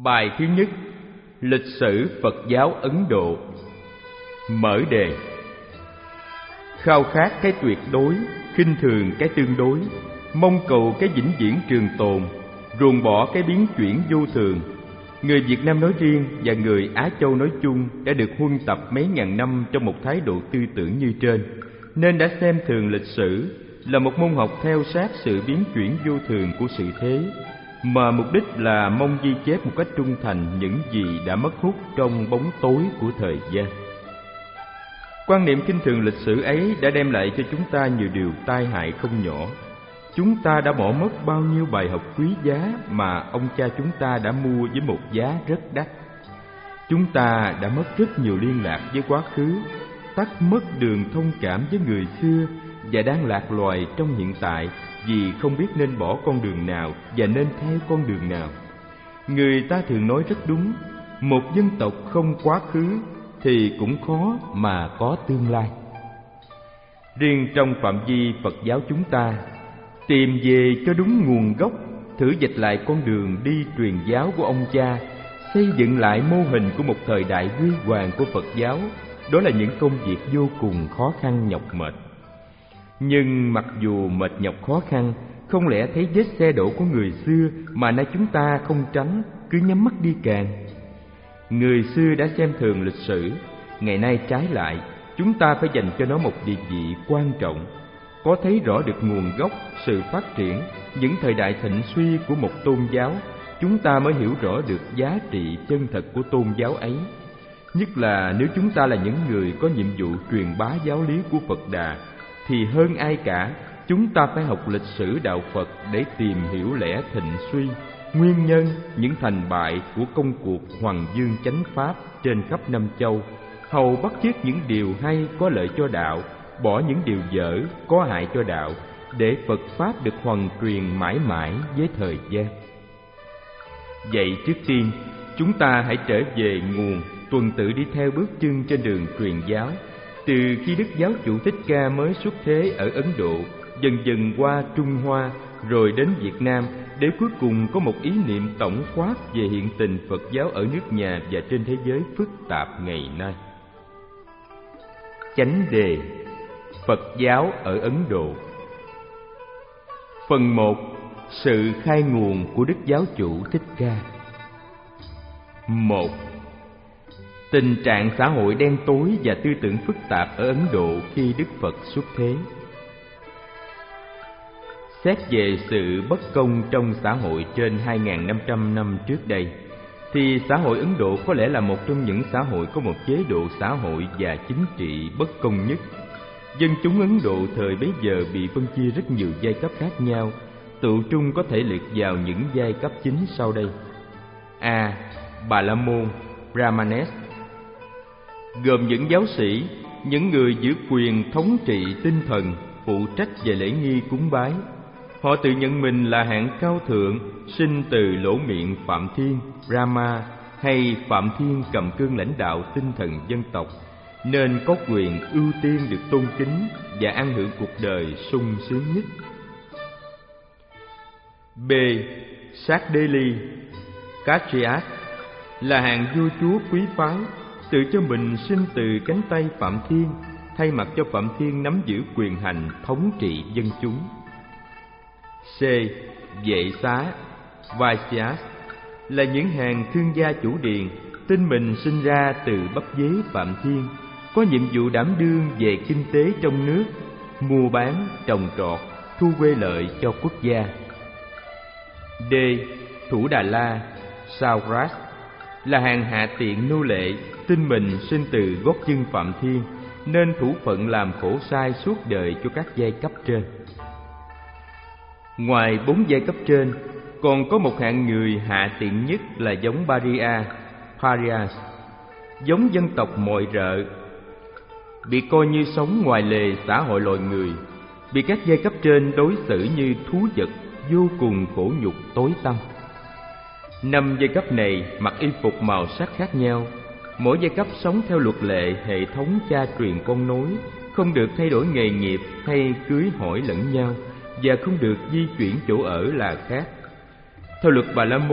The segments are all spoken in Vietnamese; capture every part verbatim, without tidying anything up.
Bài thứ nhất: Lịch sử Phật giáo Ấn Độ. Mở đề: khao khát cái tuyệt đối, khinh thường cái tương đối, mong cầu cái vĩnh viễn trường tồn, ruồng bỏ cái biến chuyển vô thường. Người Việt Nam nói riêng và người Á Châu nói chung đã được huân tập mấy ngàn năm trong một thái độ tư tưởng như trên, nên đã xem thường lịch sử là một môn học theo sát sự biến chuyển vô thường của sự thế, mà mục đích là mong ghi chép một cách trung thành những gì đã mất hút trong bóng tối của thời gian. Quan niệm khinh thường lịch sử ấy đã đem lại cho chúng ta nhiều điều tai hại không nhỏ. Chúng ta đã bỏ mất bao nhiêu bài học quý giá mà ông cha chúng ta đã mua với một giá rất đắt. Chúng ta đã mất rất nhiều liên lạc với quá khứ, tắt mất đường thông cảm với người xưa và đang lạc loài trong hiện tại vì không biết nên bỏ con đường nào và nên theo con đường nào. Người ta thường nói rất đúng, một dân tộc không quá khứ thì cũng khó mà có tương lai. Riêng trong phạm vi Phật giáo chúng ta, tìm về cho đúng nguồn gốc, thử dịch lại con đường đi truyền giáo của ông cha, xây dựng lại mô hình của một thời đại huy hoàng của Phật giáo, đó là những công việc vô cùng khó khăn nhọc mệt. Nhưng mặc dù mệt nhọc khó khăn, không lẽ thấy vết xe đổ của người xưa mà nay chúng ta không tránh, cứ nhắm mắt đi càng. Người xưa đã xem thường lịch sử, ngày nay trái lại, chúng ta phải dành cho nó một địa vị quan trọng. Có thấy rõ được nguồn gốc, sự phát triển, những thời đại thịnh suy của một tôn giáo, chúng ta mới hiểu rõ được giá trị chân thật của tôn giáo ấy. Nhất là nếu chúng ta là những người có nhiệm vụ truyền bá giáo lý của Phật Đà, thì hơn ai cả, chúng ta phải học lịch sử đạo Phật để tìm hiểu lẽ thịnh suy, nguyên nhân, những thành bại của công cuộc Hoằng Dương chánh pháp trên khắp năm châu, hầu bắt chước những điều hay có lợi cho đạo, bỏ những điều dở có hại cho đạo, để Phật pháp được hoằng truyền mãi mãi với thời gian. Vậy trước tiên, chúng ta hãy trở về nguồn, tuần tự đi theo bước chân trên đường truyền giáo, từ khi Đức Giáo chủ Thích Ca mới xuất thế ở Ấn Độ, dần dần qua Trung Hoa, rồi đến Việt Nam, để cuối cùng có một ý niệm tổng quát về hiện tình Phật giáo ở nước nhà và trên thế giới phức tạp ngày nay. Chánh đề: Phật giáo ở Ấn Độ. Phần một: Sự khai nguồn của Đức Giáo chủ Thích Ca. Một. Tình trạng xã hội đen tối và tư tưởng phức tạp ở Ấn Độ khi Đức Phật xuất thế. Xét về sự bất công trong xã hội trên hai nghìn năm trăm năm trước đây, thì xã hội Ấn Độ có lẽ là một trong những xã hội có một chế độ xã hội và chính trị bất công nhất. Dân chúng Ấn Độ thời bấy giờ bị phân chia rất nhiều giai cấp khác nhau, tụ trung có thể liệt vào những giai cấp chính sau đây. A. Bà La Môn, Brahmanes, gồm những giáo sĩ, những người giữ quyền thống trị tinh thần, phụ trách về lễ nghi cúng bái. Họ tự nhận mình là hạng cao thượng, sinh từ lỗ miệng Phạm Thiên, Brahma, hay Phạm Thiên cầm cương lãnh đạo tinh thần dân tộc, nên có quyền ưu tiên được tôn kính và ăn hưởng cuộc đời sung sướng nhất. B. Sát Đê Ly, Kshatriya, là hạng vua chúa quý phái, tự cho mình sinh từ cánh tay Phạm Thiên, thay mặt cho Phạm Thiên nắm giữ quyền hành thống trị dân chúng. C. Vệ xá, Vaisyas, là những hàng thương gia chủ điền, tin mình sinh ra từ bắp dế Phạm Thiên, có nhiệm vụ đảm đương về kinh tế trong nước, mua bán, trồng trọt, thu quê lợi cho quốc gia. D. Thủ Đà La, Saurashtra, là hàng hạ tiện nô lệ, tin mình sinh từ gót chân Phạm Thiên, nên thủ phận làm khổ sai suốt đời cho các giai cấp trên. Ngoài bốn giai cấp trên, còn có một hạng người hạ tiện nhất là giống Paria, Parias, giống dân tộc mọi rợ, bị coi như sống ngoài lề xã hội loài người, bị các giai cấp trên đối xử như thú vật, vô cùng khổ nhục tối tăm. Năm giai cấp này mặc y phục màu sắc khác nhau, mỗi giai cấp sống theo luật lệ hệ thống cha truyền con nối, không được thay đổi nghề nghiệp hay cưới hỏi lẫn nhau, và không được di chuyển chỗ ở là khác. Theo luật Bà La Môn,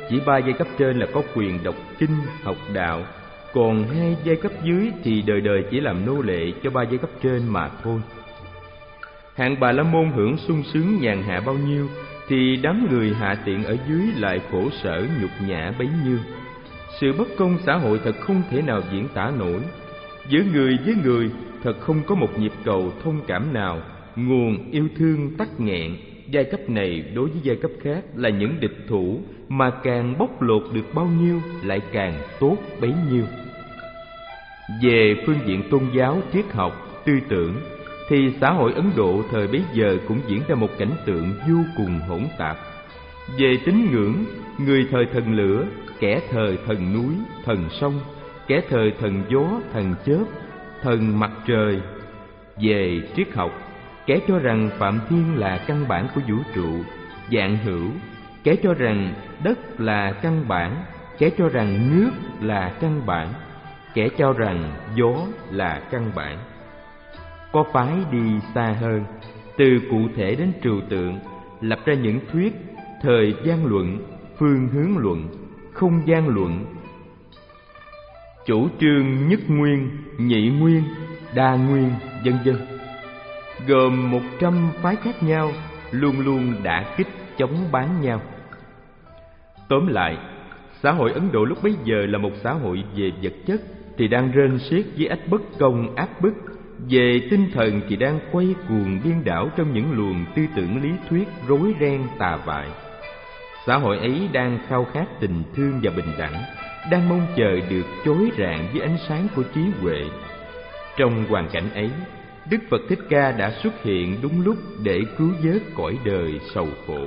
chỉ ba giai cấp trên là có quyền đọc kinh, học đạo, còn hai giai cấp dưới thì đời đời chỉ làm nô lệ cho ba giai cấp trên mà thôi. Hạng Bà La Môn hưởng sung sướng nhàn hạ bao nhiêu thì đám người hạ tiện ở dưới lại khổ sở nhục nhã bấy nhiêu. Sự bất công xã hội thật không thể nào diễn tả nổi. Giữa người với người thật không có một nhịp cầu thông cảm nào, nguồn yêu thương tắc nghẹn. Giai cấp này đối với giai cấp khác là những địch thủ, mà càng bóc lột được bao nhiêu lại càng tốt bấy nhiêu. Về phương diện tôn giáo, triết học, tư tưởng thì xã hội Ấn Độ thời bấy giờ cũng diễn ra một cảnh tượng vô cùng hỗn tạp. Về tín ngưỡng, người thờ thần lửa, kẻ thờ thần núi, thần sông, kẻ thờ thần gió, thần chớp, thần mặt trời. Về triết học, kẻ cho rằng Phạm Thiên là căn bản của vũ trụ, vạn hữu, kẻ cho rằng đất là căn bản, kẻ cho rằng nước là căn bản, kẻ cho rằng gió là căn bản. Có phái đi xa hơn, từ cụ thể đến trừu tượng, lập ra những thuyết thời gian luận, phương hướng luận, không gian luận, chủ trương nhất nguyên, nhị nguyên, đa nguyên, vân vân, gồm một trăm phái khác nhau, luôn luôn đả kích chống bán nhau. Tóm lại, xã hội Ấn Độ lúc bấy giờ là một xã hội về vật chất thì đang rên xiết với ách bất công áp bức, về tinh thần thì đang quay cuồng điên đảo trong những luồng tư tưởng lý thuyết rối ren tà vại. Xã hội ấy đang khao khát tình thương và bình đẳng, đang mong chờ được chói rạng với ánh sáng của trí huệ. Trong hoàn cảnh ấy, Đức Phật Thích Ca đã xuất hiện đúng lúc để cứu vớt cõi đời sầu khổ.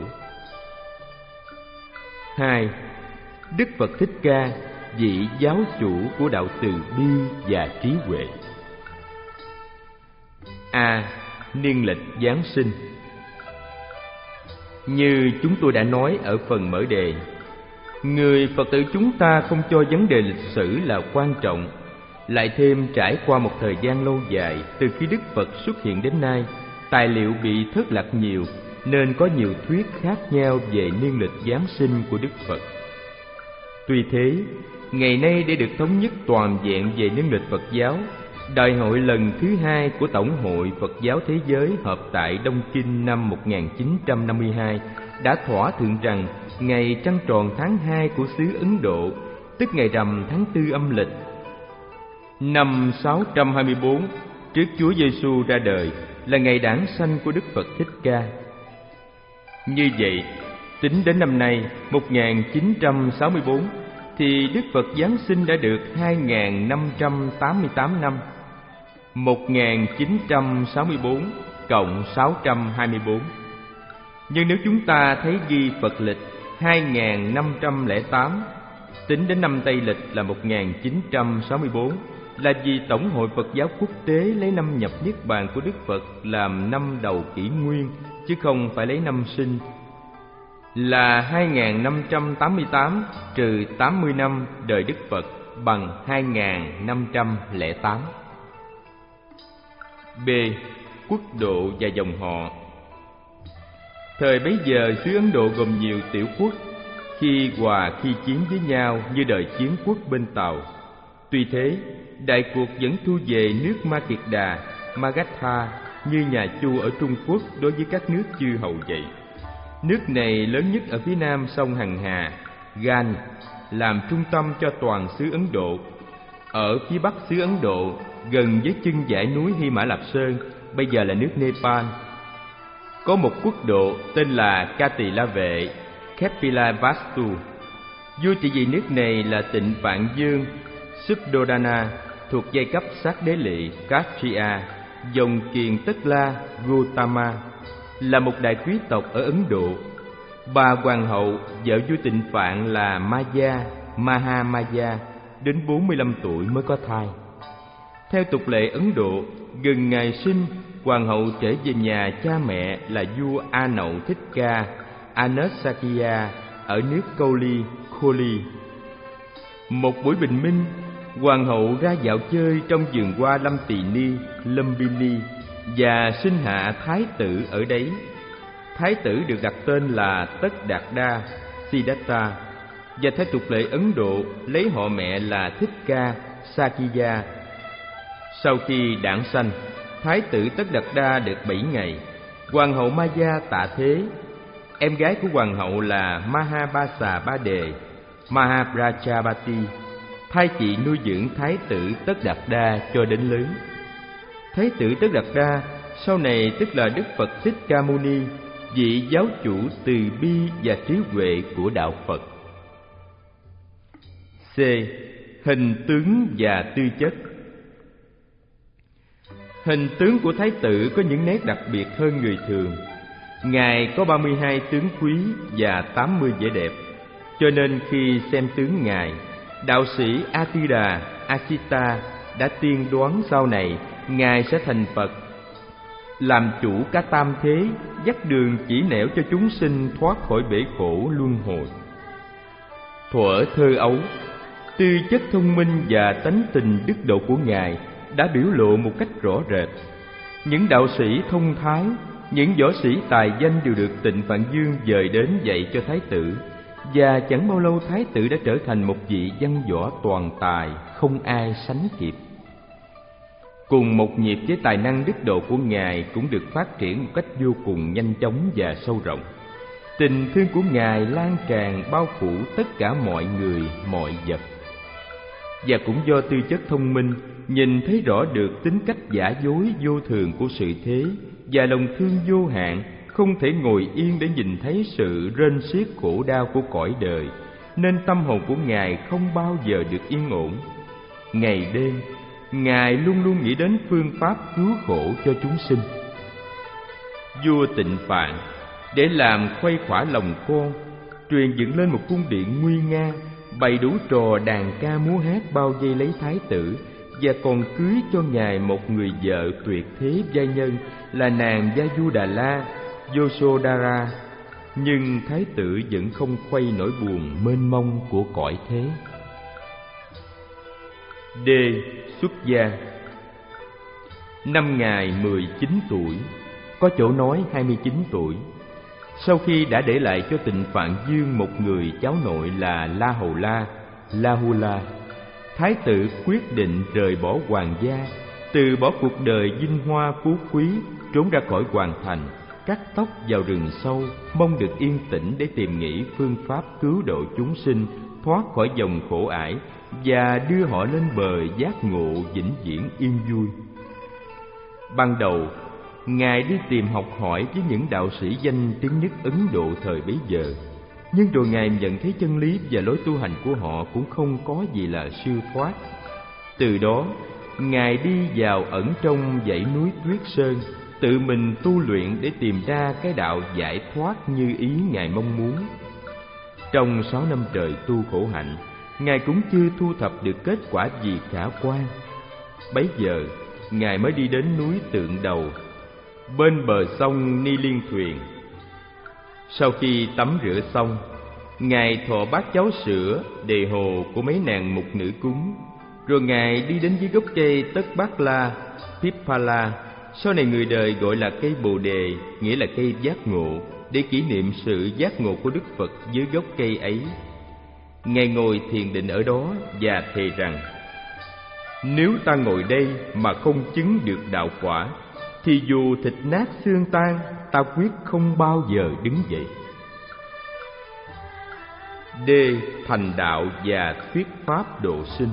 Hai, Đức Phật Thích Ca, vị giáo chủ của đạo từ bi và trí huệ. A. Niên lịch Giáng sinh. Như chúng tôi đã nói ở phần mở đề, người Phật tử chúng ta không cho vấn đề lịch sử là quan trọng. Lại thêm trải qua một thời gian lâu dài từ khi Đức Phật xuất hiện đến nay, tài liệu bị thất lạc nhiều, nên có nhiều thuyết khác nhau về niên lịch Giáng sinh của Đức Phật. Tuy thế, ngày nay để được thống nhất toàn vẹn về niên lịch Phật giáo, Đại hội lần thứ hai của Tổng hội Phật giáo Thế giới họp tại Đông Kinh năm một nghìn chín trăm năm mươi hai đã thỏa thuận rằng ngày trăng tròn tháng hai của xứ Ấn Độ, tức ngày rằm tháng tư âm lịch, năm sáu trăm hai mươi tư trước Chúa Giêsu ra đời, là ngày đản sanh của Đức Phật Thích Ca. Như vậy, tính đến năm nay một nghìn chín trăm sáu mươi tư thì Đức Phật Giáng sinh đã được hai nghìn năm trăm tám mươi tám năm. một nghìn chín trăm sáu mươi tư cộng sáu trăm hai mươi tư. Nhưng nếu chúng ta thấy ghi Phật lịch hai nghìn năm trăm lẻ tám, tính đến năm Tây lịch là một nghìn chín trăm sáu mươi tư, là vì Tổng hội Phật giáo quốc tế lấy năm nhập Niết Bàn của Đức Phật làm năm đầu kỷ nguyên, chứ không phải lấy năm sinh, là hai nghìn năm trăm tám mươi tám trừ tám mươi năm đời Đức Phật bằng hai nghìn năm trăm lẻ tám. B. Quốc độ và dòng họ. Thời bấy giờ xứ Ấn Độ gồm nhiều tiểu quốc, khi hòa khi chiến với nhau như đời chiến quốc bên Tàu. Tuy thế, đại cuộc vẫn thu về nước Ma Kiệt Đà, Magadha như nhà Chu ở Trung Quốc đối với các nước chư hầu vậy. Nước này lớn nhất ở phía nam sông Hằng Hà, Gan, làm trung tâm cho toàn xứ Ấn Độ. Ở phía bắc xứ Ấn Độ, gần với chân dãy núi Hy Mã Lạp Sơn, bây giờ là nước Nepal, có một quốc độ tên là Kati La Vệ, Kapilavastu. Vua trị vì nước này là Tịnh Vạn Dương Suddhodana, thuộc giai cấp sát đế lỵ Kshatriya, dòng Kiền Tất La Gautama, là một đại quý tộc ở Ấn Độ. Bà hoàng hậu, vợ vua Tịnh Phạn là Maya, Mahamaya, đến bốn mươi lăm tuổi mới có thai. Theo tục lệ Ấn Độ, gần ngày sinh, hoàng hậu trở về nhà cha mẹ là vua A Nậu Thích Ca, Anasakya ở nước Cowli, Kholi. Một buổi bình minh, hoàng hậu ra dạo chơi trong vườn hoa Lâm Tỳ Ni, Lumbini, và sinh hạ thái tử ở đấy. Thái tử được đặt tên là Tất Đạt Đa, Siddhartha. và theo tục lệ Ấn Độ lấy họ mẹ là Thích Ca Sakya. Sau khi đản sanh, Thái tử Tất Đạt Đa được bảy ngày. Hoàng hậu Maya tạ thế. Em gái của hoàng hậu là Mahabasa Ba Đề Mahaprajapati thay chị nuôi dưỡng Thái tử Tất Đạt Đa cho đến lớn. Thái tử Tất Đạt Đa sau này tức là Đức Phật Thích Ca Mâu Ni, vị giáo chủ từ bi và trí huệ của đạo Phật. C. Hình tướng và tư chất. Hình tướng của Thái tử có những nét đặc biệt hơn người thường. Ngài có ba mươi hai tướng quý và tám mươi vẻ đẹp, cho nên khi xem tướng Ngài, đạo sĩ Atida Achita đã tiên đoán sau này Ngài sẽ thành Phật, làm chủ cả tam thế, dắt đường chỉ nẻo cho chúng sinh thoát khỏi bể khổ luân hồi. Thuở thơ ấu, tư chất thông minh và tánh tình đức độ của Ngài đã biểu lộ một cách rõ rệt. Những đạo sĩ thông thái, những võ sĩ tài danh đều được Tịnh Phạn Dương dời đến dạy cho Thái tử, và chẳng bao lâu Thái tử đã trở thành một vị văn võ toàn tài, không ai sánh kịp. Cùng một nhịp với tài năng đức độ của Ngài cũng được phát triển một cách vô cùng nhanh chóng và sâu rộng. Tình thương của Ngài lan tràn bao phủ tất cả mọi người, mọi vật. Và cũng do tư chất thông minh, nhìn thấy rõ được tính cách giả dối vô thường của sự thế, và lòng thương vô hạn, không thể ngồi yên để nhìn thấy sự rên xiết khổ đau của cõi đời, nên tâm hồn của Ngài không bao giờ được yên ổn. Ngày đêm, Ngài luôn luôn nghĩ đến phương pháp cứu khổ cho chúng sinh. Vua Tịnh Phạn để làm khuây khỏa lòng con, truyền dựng lên một cung điện nguy nga, bày đủ trò đàn ca múa hát bao vây lấy Thái tử, và còn cưới cho Ngài một người vợ tuyệt thế giai nhân là nàng Yasodhara Yasodhara. Nhưng Thái tử vẫn không khuây nỗi buồn mênh mông của cõi thế. D. Xuất gia. Năm Ngài mười chín tuổi, có chỗ nói hai mươi chín tuổi. Sau khi đã để lại cho Tịnh Phạn Dương một người cháu nội là La Hầu La, Lahula, Thái tử quyết định rời bỏ hoàng gia, từ bỏ cuộc đời vinh hoa phú quý, trốn ra khỏi hoàng thành, cắt tóc vào rừng sâu, mong được yên tĩnh để tìm nghĩ phương pháp cứu độ chúng sinh thoát khỏi dòng khổ ải và đưa họ lên bờ giác ngộ vĩnh viễn yên vui. Ban đầu, Ngài đi tìm học hỏi với những đạo sĩ danh tiếng nhất Ấn Độ thời bấy giờ, nhưng rồi Ngài nhận thấy chân lý và lối tu hành của họ cũng không có gì là siêu thoát. Từ đó, Ngài đi vào ẩn trong dãy núi Tuyết Sơn, tự mình tu luyện để tìm ra cái đạo giải thoát như ý Ngài mong muốn. Trong sáu năm trời tu khổ hạnh, Ngài cũng chưa thu thập được kết quả gì khả quan. Bấy giờ, Ngài mới đi đến núi Tượng Đầu, bên bờ sông Ni Liên Thuyền. Sau khi tắm rửa xong, Ngài thọ bát cháo sữa, đề hồ của mấy nàng mục nữ cúng. Rồi Ngài đi đến dưới gốc cây Tất Bát La, Pippala, sau này người đời gọi là cây Bồ Đề, nghĩa là cây giác ngộ, để kỷ niệm sự giác ngộ của Đức Phật dưới gốc cây ấy. Ngài ngồi thiền định ở đó và thề rằng: nếu ta ngồi đây mà không chứng được đạo quả, thì dù thịt nát xương tan, ta quyết không bao giờ đứng dậy. D. Thành đạo và thuyết pháp độ sinh.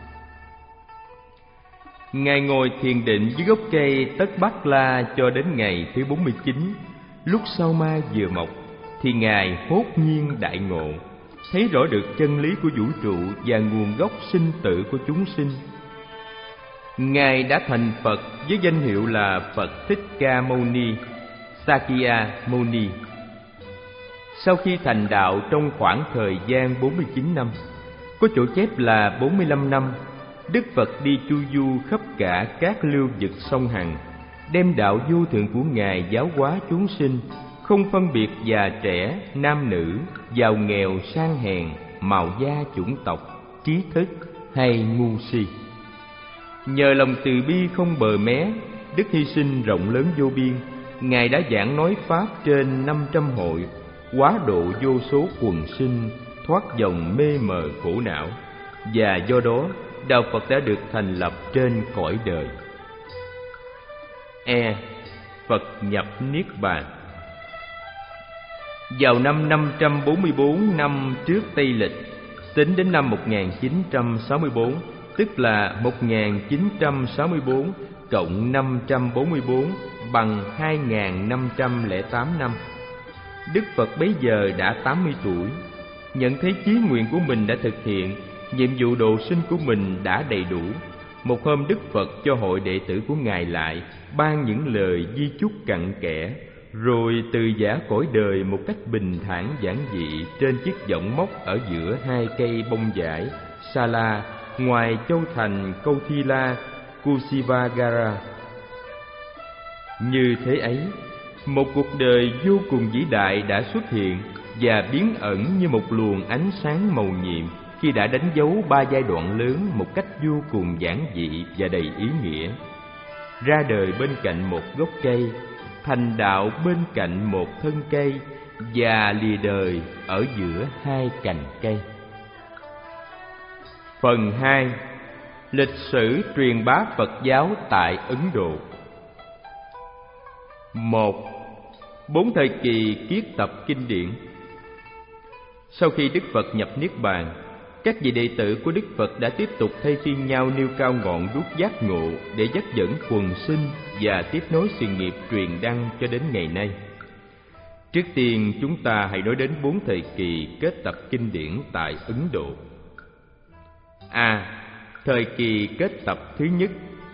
Ngài ngồi thiền định dưới gốc cây Tất Bát La cho đến ngày thứ bốn mươi chín. Lúc sao mai vừa mọc, thì Ngài hốt nhiên đại ngộ, thấy rõ được chân lý của vũ trụ và nguồn gốc sinh tử của chúng sinh. Ngài đã thành Phật với danh hiệu là Phật Thích Ca Mâu Ni, Sakya Mâu Ni. Sau khi thành đạo trong khoảng thời gian bốn mươi chín năm, có chỗ chép là bốn mươi lăm năm, Đức Phật đi chu du khắp cả các lưu vực sông Hằng, đem đạo vô thượng của Ngài giáo hóa chúng sinh, không phân biệt già trẻ, nam nữ, giàu nghèo, sang hèn, màu da, chủng tộc, trí thức hay ngu si. Nhờ lòng từ bi không bờ mé, đức hy sinh rộng lớn vô biên, Ngài đã giảng nói pháp trên năm trăm hội, hóa độ vô số quần sinh, thoát dòng mê mờ khổ não, và do đó đạo Phật đã được thành lập trên cõi đời. E. Phật nhập Niết Bàn. Vào năm năm trăm bốn mươi bốn năm trước Tây Lịch, tính đến năm một nghìn chín trăm sáu mươi bốn, tức là một nghìn chín trăm sáu mươi bốn cộng năm trăm bốn mươi bốn bằng hai nghìn năm trăm lẻ tám năm. Đức Phật bấy giờ đã tám mươi tuổi. Nhận thấy chí nguyện của mình đã thực hiện, nhiệm vụ độ sinh của mình đã đầy đủ. Một hôm Đức Phật cho hội đệ tử của Ngài lại ban những lời di chúc cặn kẽ, rồi từ giã cõi đời một cách bình thản giản dị trên chiếc võng mốc ở giữa hai cây bông vải Sala ngoài châu thành Câu Thi La, Kusivagara. Như thế ấy, một cuộc đời vô cùng vĩ đại đã xuất hiện và biến ẩn như một luồng ánh sáng màu nhiệm khi đã đánh dấu ba giai đoạn lớn một cách vô cùng giản dị và đầy ý nghĩa. Ra đời bên cạnh một gốc cây, thành đạo bên cạnh một thân cây, và lìa đời ở giữa hai cành cây. Phần hai. Lịch sử truyền bá Phật giáo tại Ấn Độ. Một. Bốn thời kỳ kiết tập kinh điển. Sau khi Đức Phật nhập Niết Bàn, các vị đệ tử của Đức Phật đã tiếp tục thay phiên nhau nêu cao ngọn đuốc giác ngộ để dắt dẫn quần sinh và tiếp nối sự nghiệp truyền đăng cho đến ngày nay. Trước tiên, chúng ta hãy nói đến bốn thời kỳ kết tập kinh điển tại Ấn Độ. A. Thời kỳ kết tập thứ nhất.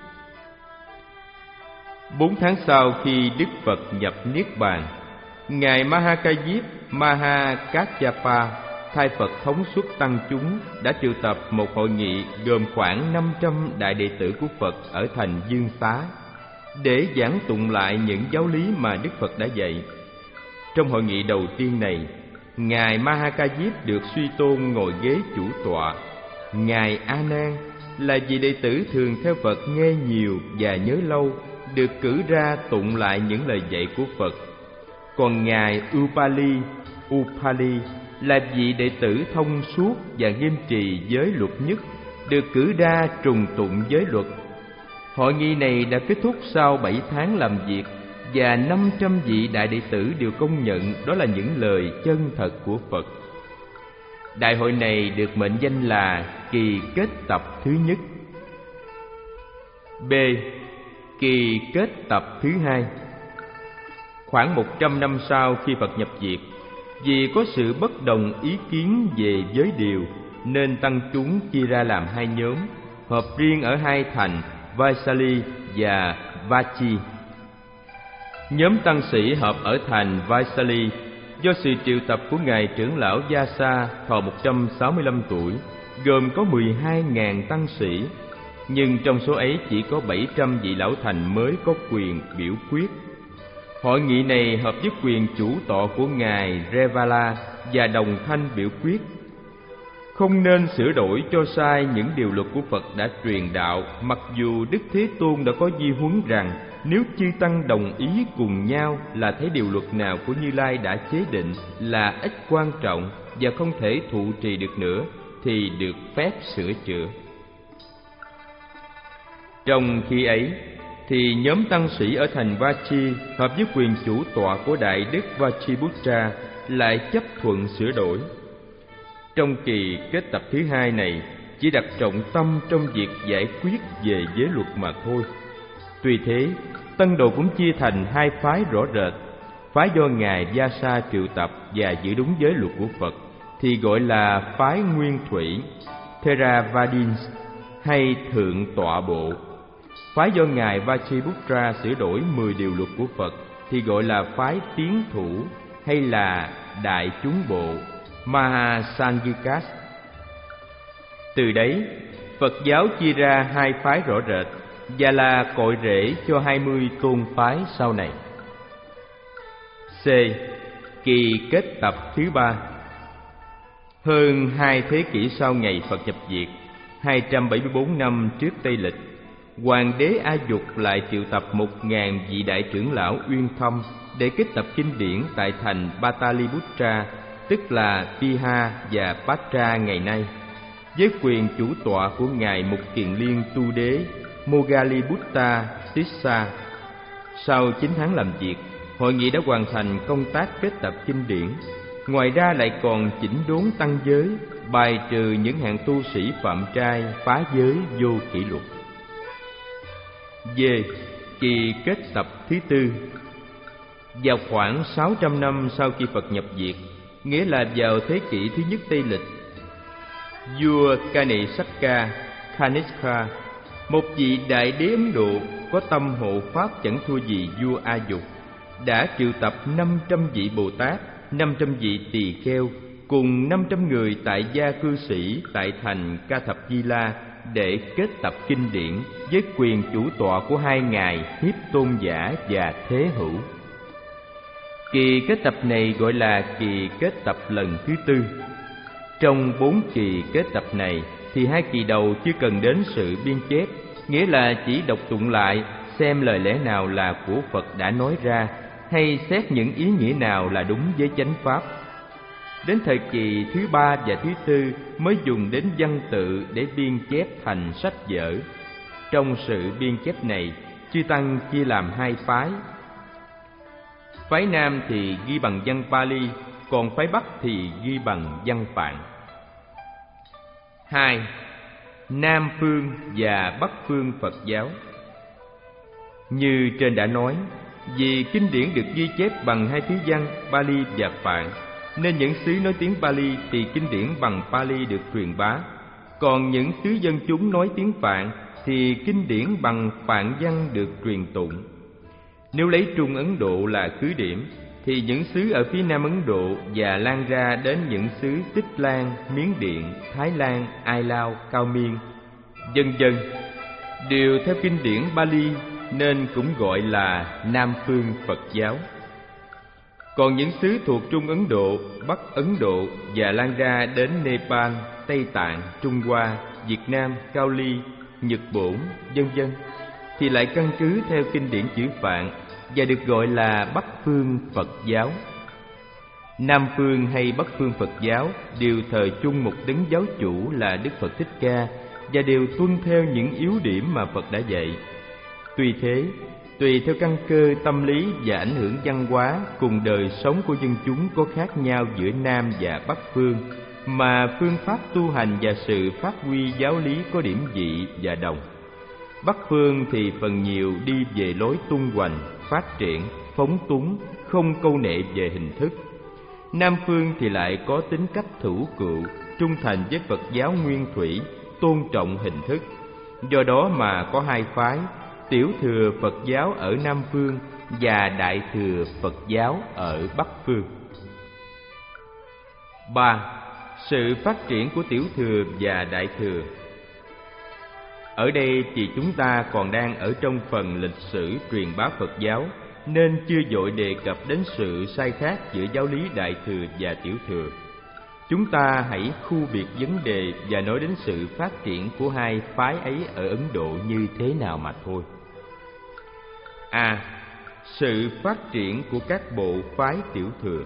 Bốn tháng sau khi Đức Phật nhập Niết Bàn, Ngài Mahakayip Mahakaccapa, thay Phật thống suất tăng chúng, đã triệu tập một hội nghị gồm khoảng năm trăm đại đệ tử của Phật ở thành Dương Xá để giảng tụng lại những giáo lý mà Đức Phật đã dạy. Trong hội nghị đầu tiên này, Ngài Mahakayip được suy tôn ngồi ghế chủ tọa. Ngài A Nan là vị đệ tử thường theo Phật nghe nhiều và nhớ lâu, được cử ra tụng lại những lời dạy của Phật. Còn Ngài Upali Upali là vị đệ tử thông suốt và nghiêm trì giới luật nhất, được cử ra trùng tụng giới luật. Hội nghị này đã kết thúc sau bảy tháng làm việc, và năm trăm vị đại đệ tử đều công nhận đó là những lời chân thật của Phật. Đại hội này được mệnh danh là kỳ kết tập thứ nhất. B. Kỳ kết tập thứ hai. Khoảng một trăm năm sau khi Phật nhập diệt, vì có sự bất đồng ý kiến về giới điều, nên tăng chúng chia ra làm hai nhóm, họp riêng ở hai thành Vaisali và Vachi. Nhóm tăng sĩ họp ở thành Vaisali do sự triệu tập của Ngài trưởng lão Vyasa thọ một trăm sáu mươi lăm tuổi, gồm có mười hai nghìn tăng sĩ, nhưng trong số ấy chỉ có bảy trăm vị lão thành mới có quyền biểu quyết. Hội nghị này hợp với quyền chủ tọa của Ngài Revala và đồng thanh biểu quyết không nên sửa đổi cho sai những điều luật của Phật đã truyền đạo, mặc dù Đức Thế Tôn đã có di huấn rằng nếu chư tăng đồng ý cùng nhau là thấy điều luật nào của Như Lai đã chế định là ít quan trọng và không thể thụ trì được nữa thì được phép sửa chữa. Trong khi ấy thì nhóm tăng sĩ ở thành Vachi hợp với quyền chủ tọa của Đại Đức Vachiputra lại chấp thuận sửa đổi. Trong kỳ kết tập thứ hai này chỉ đặt trọng tâm trong việc giải quyết về giới luật mà thôi. Tuy thế, Tân Đồ cũng chia thành hai phái rõ rệt. Phái do Ngài Vyasa triệu tập và giữ đúng giới luật của Phật thì gọi là phái Nguyên Thủy Theravadins hay Thượng Tọa Bộ. Phái do Ngài Vachiputra sửa đổi mười điều luật của Phật thì gọi là phái Tiến Thủ hay là Đại Chúng Bộ Mahasangikas. Từ đấy, Phật giáo chia ra hai phái rõ rệt và là cội rễ cho hai mươi tôn phái sau này. C. Kỳ kết tập thứ ba. Hơn hai thế kỷ sau ngày Phật nhập diệt, hai trăm bảy mươi bốn năm trước Tây Lịch, Hoàng đế A Dục lại triệu tập một ngàn vị đại trưởng lão uyên thâm để kết tập kinh điển tại thành Pataliputra, tức là Piha và Patra ngày nay, với quyền chủ tọa của ngài Mục Kiền Liên Tu Đế Moggallibutta Tissa. Sau chín tháng làm việc, hội nghị đã hoàn thành công tác kết tập kinh điển. Ngoài ra lại còn chỉnh đốn tăng giới, bài trừ những hạng tu sĩ phạm trai, phá giới vô kỷ luật. D. Kỳ kết tập thứ tư. Vào khoảng sáu trăm năm sau khi Phật nhập diệt, nghĩa là vào thế kỷ thứ nhất Tây Lịch, vua Kanishaka Kanishka, một vị đại đế Ấn Độ có tâm hộ pháp chẳng thua gì vua A Dục, đã triệu tập năm trăm vị Bồ Tát, năm trăm vị tỳ kheo cùng năm trăm người tại gia cư sĩ tại thành Ca Thập Di La để kết tập kinh điển với quyền chủ tọa của hai ngài Hiếp Tôn Giả và Thế Hữu. Kỳ kết tập này gọi là kỳ kết tập lần thứ tư. Trong bốn kỳ kết tập này thì hai kỳ đầu chưa cần đến sự biên chép, nghĩa là chỉ đọc tụng lại xem lời lẽ nào là của Phật đã nói ra, hay xét những ý nghĩa nào là đúng với chánh pháp. Đến thời kỳ thứ ba và thứ tư mới dùng đến văn tự để biên chép thành sách vở. Trong sự biên chép này, chư tăng chia làm hai phái. Phái Nam thì ghi bằng văn Pali, còn phái Bắc thì ghi bằng văn Phạn. Hai. Nam phương và Bắc phương Phật giáo. Như trên đã nói, vì kinh điển được ghi chép bằng hai thứ văn Pali và Phạn, nên những xứ nói tiếng Pali thì kinh điển bằng Pali được truyền bá, còn những xứ dân chúng nói tiếng Phạn thì kinh điển bằng Phạn văn được truyền tụng. Nếu lấy Trung Ấn Độ là cứ điểm, thì những xứ ở phía Nam Ấn Độ và lan ra đến những xứ Tích Lan, Miến Điện, Thái Lan, Ai Lao, Cao Miên, vân vân, đều theo kinh điển Pali nên cũng gọi là Nam phương Phật giáo. Còn những xứ thuộc Trung Ấn Độ, Bắc Ấn Độ và lan ra đến Nepal, Tây Tạng, Trung Hoa, Việt Nam, Cao Ly, Nhật Bổn, vân vân, thì lại căn cứ theo kinh điển chữ Phạn và được gọi là Bắc phương Phật giáo. Nam phương hay Bắc phương Phật giáo đều thờ chung một đấng giáo chủ là Đức Phật Thích Ca và đều tuân theo những yếu điểm mà Phật đã dạy. Tuy thế, tùy theo căn cơ tâm lý và ảnh hưởng văn hóa cùng đời sống của dân chúng có khác nhau giữa Nam và Bắc phương, mà phương pháp tu hành và sự phát huy giáo lý có điểm dị và đồng. Bắc phương thì phần nhiều đi về lối tung hoành, phát triển, phóng túng, không câu nệ về hình thức. Nam phương thì lại có tính cách thủ cựu, trung thành với Phật giáo nguyên thủy, tôn trọng hình thức. Do đó mà có hai phái, Tiểu thừa Phật giáo ở Nam phương và Đại thừa Phật giáo ở Bắc phương. Ba. Sự phát triển của Tiểu thừa và Đại thừa. Ở đây thì chúng ta còn đang ở trong phần lịch sử truyền bá Phật giáo, nên chưa vội đề cập đến sự sai khác giữa giáo lý Đại thừa và Tiểu thừa. Chúng ta hãy khu biệt vấn đề và nói đến sự phát triển của hai phái ấy ở Ấn Độ như thế nào mà thôi. A. Sự phát triển của các bộ phái Tiểu thừa.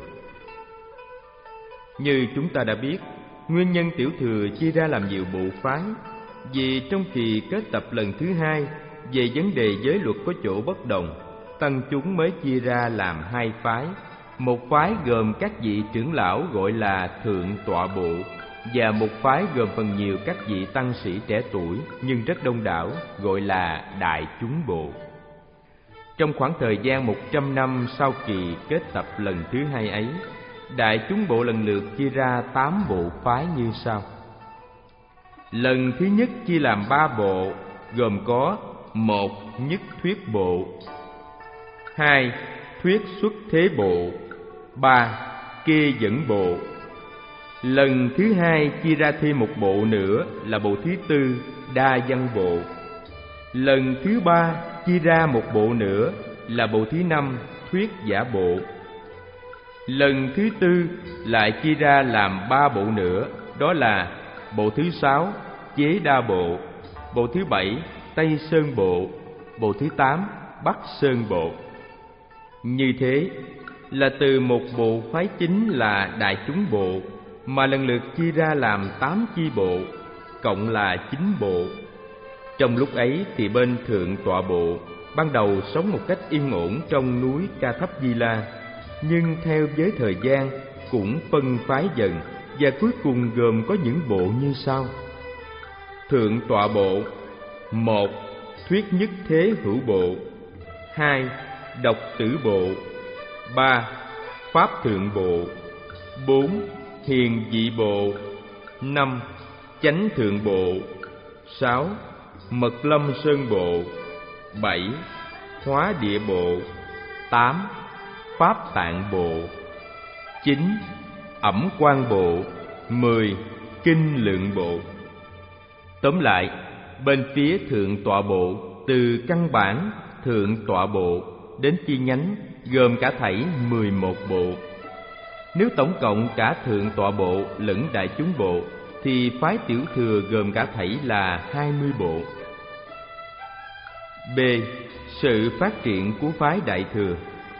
Như chúng ta đã biết, nguyên nhân Tiểu thừa chia ra làm nhiều bộ phái, vì trong kỳ kết tập lần thứ hai về vấn đề giới luật có chỗ bất đồng, tăng chúng mới chia ra làm hai phái. Một phái gồm các vị trưởng lão gọi là Thượng Tọa Bộ, và một phái gồm phần nhiều các vị tăng sĩ trẻ tuổi nhưng rất đông đảo gọi là Đại chúng Bộ. Trong khoảng thời gian một trăm năm sau kỳ kết tập lần thứ hai ấy, Đại chúng Bộ lần lượt chia ra tám bộ phái như sau. Lần thứ nhất chia làm ba bộ, gồm có: một. Nhất thuyết bộ, hai. Thuyết xuất thế bộ, ba. Kê dẫn bộ. Lần thứ hai chia ra thêm một bộ nữa là bộ thứ tư, đa văn bộ. Lần thứ ba chia ra một bộ nữa là bộ thứ năm, thuyết giả bộ. Lần thứ tư lại chia ra làm ba bộ nữa, đó là bộ thứ sáu, chế đa bộ, bộ thứ bảy, Tây Sơn bộ, bộ thứ tám, Bắc Sơn bộ. Như thế, là từ một bộ phái chính là Đại Chúng Bộ mà lần lượt chia ra làm tám chi bộ, cộng là chín bộ. Trong lúc ấy thì bên Thượng Tọa Bộ ban đầu sống một cách yên ổn trong núi Ca Thấp Di La, nhưng theo với thời gian cũng phân phái dần và cuối cùng gồm có những bộ như sau. Thượng Tọa Bộ: một. Thuyết Nhất Thế Hữu Bộ. Hai. Độc Tử Bộ. Ba. Pháp Thượng Bộ. Bốn. Hiền Dị Bộ. Năm. Chánh Thượng Bộ. Sáu. Mật Lâm Sơn Bộ. Bảy. Hóa Địa Bộ. Tám. Pháp Tạng Bộ. Chín. Ẩm Quang Bộ. Mười. Kinh Lượng Bộ. Tóm lại, bên phía Thượng Tọa Bộ, từ căn bản Thượng Tọa Bộ đến chi nhánh gồm cả thảy mười một bộ. Nếu tổng cộng cả Thượng Tọa Bộ lẫn Đại Chúng Bộ thì phái Tiểu Thừa gồm cả thảy là hai mươi bộ. B. Sự phát triển của phái Đại Thừa.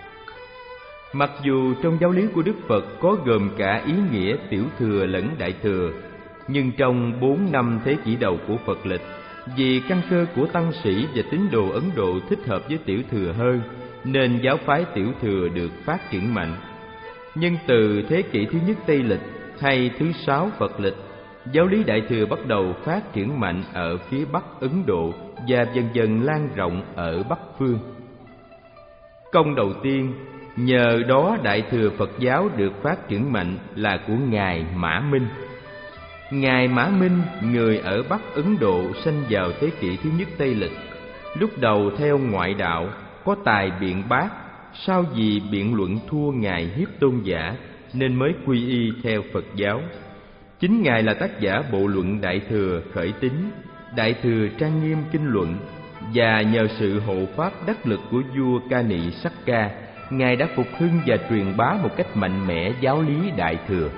Mặc dù trong giáo lý của Đức Phật có gồm cả ý nghĩa Tiểu Thừa lẫn Đại Thừa, nhưng trong bốn năm thế kỷ đầu của Phật lịch, vì căn cơ của tăng sĩ và tín đồ Ấn Độ thích hợp với Tiểu Thừa hơn, nên giáo phái Tiểu Thừa được phát triển mạnh. Nhưng từ thế kỷ thứ nhất Tây lịch hay thứ sáu Phật lịch, giáo lý Đại Thừa bắt đầu phát triển mạnh ở phía Bắc Ấn Độ và dần dần lan rộng ở Bắc Phương. Công đầu tiên nhờ đó Đại Thừa Phật giáo được phát triển mạnh là của Ngài Mã Minh. Ngài Mã Minh, người ở Bắc Ấn Độ, sanh vào thế kỷ thứ nhất Tây lịch. Lúc đầu theo ngoại đạo, có tài biện bác, sau vì biện luận thua Ngài Hiếp Tôn Giả nên mới quy y theo Phật giáo. Chính Ngài là tác giả bộ luận Đại Thừa Khởi Tín, Đại Thừa Trang Nghiêm Kinh Luận, và nhờ sự hộ pháp đắc lực của vua Ca Nị Sắc Ca, Ngài đã phục hưng và truyền bá một cách mạnh mẽ giáo lý Đại Thừa.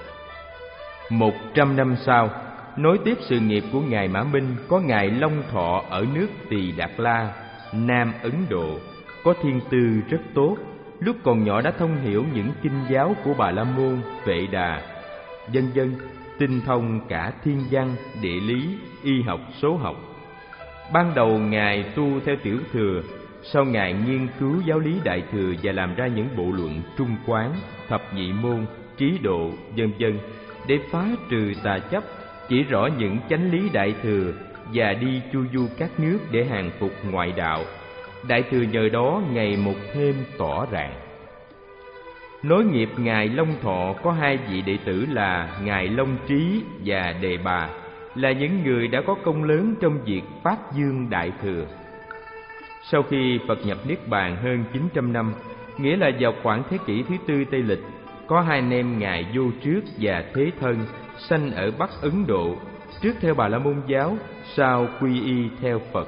Một trăm năm sau, nối tiếp sự nghiệp của Ngài Mã Minh có Ngài Long Thọ ở nước Tỳ Đạt La, Nam Ấn Độ, có thiên tư rất tốt, lúc còn nhỏ đã thông hiểu những kinh giáo của Bà La Môn, Vệ Đà, vân vân, tinh thông cả thiên văn, địa lý, y học, số học. Ban đầu Ngài tu theo Tiểu Thừa, sau Ngài nghiên cứu giáo lý Đại Thừa và làm ra những bộ luận Trung Quán, Thập Nhị Môn, Trí Độ, vân vân, để phá trừ tà chấp, chỉ rõ những chánh lý Đại Thừa và đi chu du các nước để hàng phục ngoại đạo. Đại Thừa nhờ đó ngày một thêm tỏ rạng. Nối nghiệp Ngài Long Thọ có hai vị đệ tử là Ngài Long Trí và Đề Bà, là những người đã có công lớn trong việc phát dương Đại Thừa. Sau khi Phật nhập Niết Bàn hơn chín trăm năm, nghĩa là vào khoảng thế kỷ thứ tư Tây lịch, có hai anh em Ngài Vô Trước và Thế Thân sanh ở Bắc Ấn Độ, trước theo Bà La Môn giáo, sau quy y theo Phật.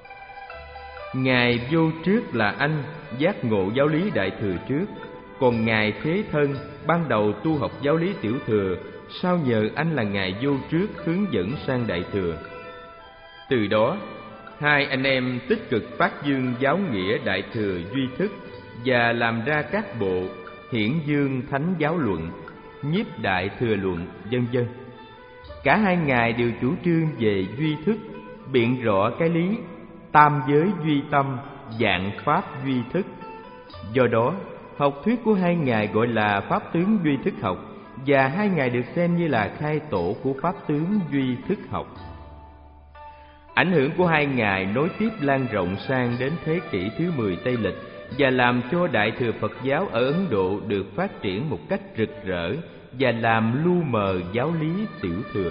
Ngài Vô Trước là anh giác ngộ giáo lý Đại Thừa trước, còn Ngài Thế Thân ban đầu tu học giáo lý Tiểu Thừa, sau nhờ anh là Ngài Vô Trước hướng dẫn sang Đại Thừa. Từ đó, hai anh em tích cực phát dương giáo nghĩa Đại Thừa duy thức và làm ra các bộ Hiển Dương Thánh Giáo Luận, Nhiếp Đại Thừa Luận, vân vân. Cả hai ngài đều chủ trương về duy thức, biện rõ cái lý tam giới duy tâm, vạn pháp duy thức. Do đó, học thuyết của hai ngài gọi là pháp tướng duy thức học, và hai ngài được xem như là khai tổ của pháp tướng duy thức học. Ảnh hưởng của hai ngài nối tiếp lan rộng sang đến thế kỷ thứ mười Tây lịch và làm cho Đại Thừa Phật giáo ở Ấn Độ được phát triển một cách rực rỡ và làm lu mờ giáo lý Tiểu Thừa.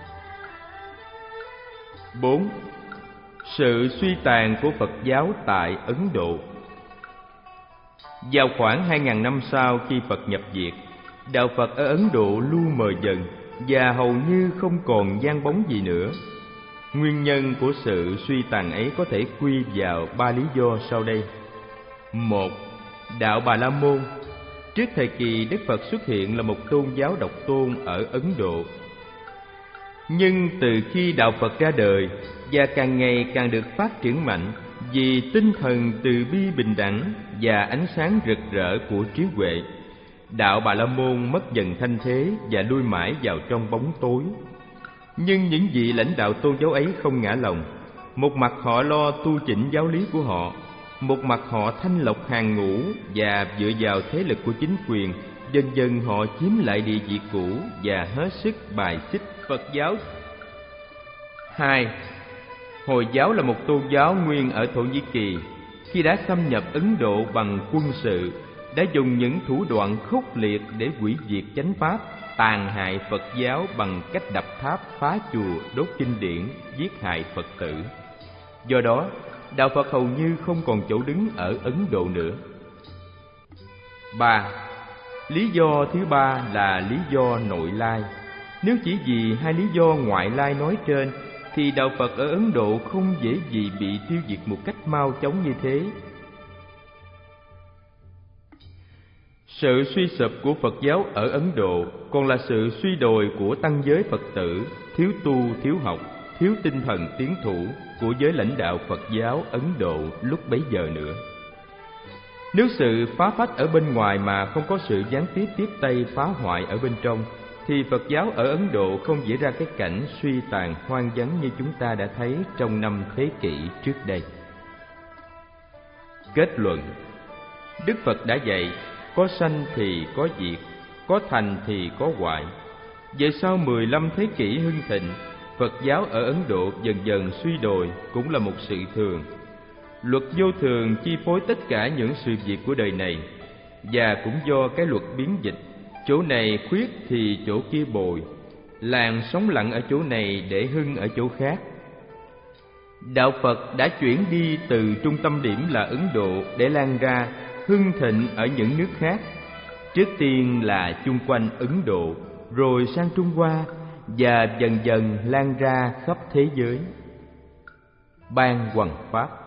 Bốn. Sự suy tàn của Phật giáo tại Ấn Độ. Vào khoảng hai nghìn năm sau khi Phật nhập diệt, đạo Phật ở Ấn Độ lu mờ dần và hầu như không còn vang bóng gì nữa. Nguyên nhân của sự suy tàn ấy có thể quy vào ba lý do sau đây. Một. Đạo Bà La Môn. Trước thời kỳ Đức Phật xuất hiện là một tôn giáo độc tôn ở Ấn Độ. Nhưng từ khi đạo Phật ra đời và càng ngày càng được phát triển mạnh vì tinh thần từ bi bình đẳng và ánh sáng rực rỡ của trí huệ, đạo Bà La Môn mất dần thanh thế và lui mãi vào trong bóng tối. Nhưng những vị lãnh đạo tôn giáo ấy không ngã lòng. Một mặt họ lo tu chỉnh giáo lý của họ, một mặt họ thanh lọc hàng ngũ, và dựa vào thế lực của chính quyền, dần dần họ chiếm lại địa vị cũ và hết sức bài xích Phật giáo. Hai, Hồi giáo là một tôn giáo nguyên ở Thổ Nhĩ Kỳ. Khi đã xâm nhập Ấn Độ bằng quân sự, đã dùng những thủ đoạn khốc liệt để hủy diệt chánh pháp, tàn hại Phật giáo bằng cách đập tháp, phá chùa, đốt kinh điển, giết hại Phật tử. Do đó, đạo Phật hầu như không còn chỗ đứng ở Ấn Độ nữa. Ba, Lý do thứ ba là lý do nội lai. Nếu chỉ vì hai lý do ngoại lai nói trên, thì đạo Phật ở Ấn Độ không dễ gì bị tiêu diệt một cách mau chóng như thế. Sự suy sụp của Phật giáo ở Ấn Độ còn là sự suy đồi của tăng giới Phật tử, thiếu tu, thiếu học, thiếu tinh thần tiến thủ của giới lãnh đạo Phật giáo Ấn Độ lúc bấy giờ nữa. Nếu sự phá phách ở bên ngoài mà không có sự gián tiếp tiếp tay phá hoại ở bên trong, thì Phật giáo ở Ấn Độ không diễn ra cái cảnh suy tàn hoang vắng như chúng ta đã thấy trong năm thế kỷ trước đây. Kết luận: Đức Phật đã dạy, có sanh thì có diệt, có thành thì có hoại. Về sau mười lăm thế kỷ hưng thịnh, Phật giáo ở Ấn Độ dần dần suy đồi cũng là một sự thường. Luật vô thường chi phối tất cả những sự việc của đời này, và cũng do cái luật biến dịch, chỗ này khuyết thì chỗ kia bồi, làng sống lặng ở chỗ này để hưng ở chỗ khác. Đạo Phật đã chuyển đi từ trung tâm điểm là Ấn Độ để lan ra hưng thịnh ở những nước khác. Trước tiên là chung quanh Ấn Độ, rồi sang Trung Hoa, và dần dần lan ra khắp thế giới. Ban hoằng pháp.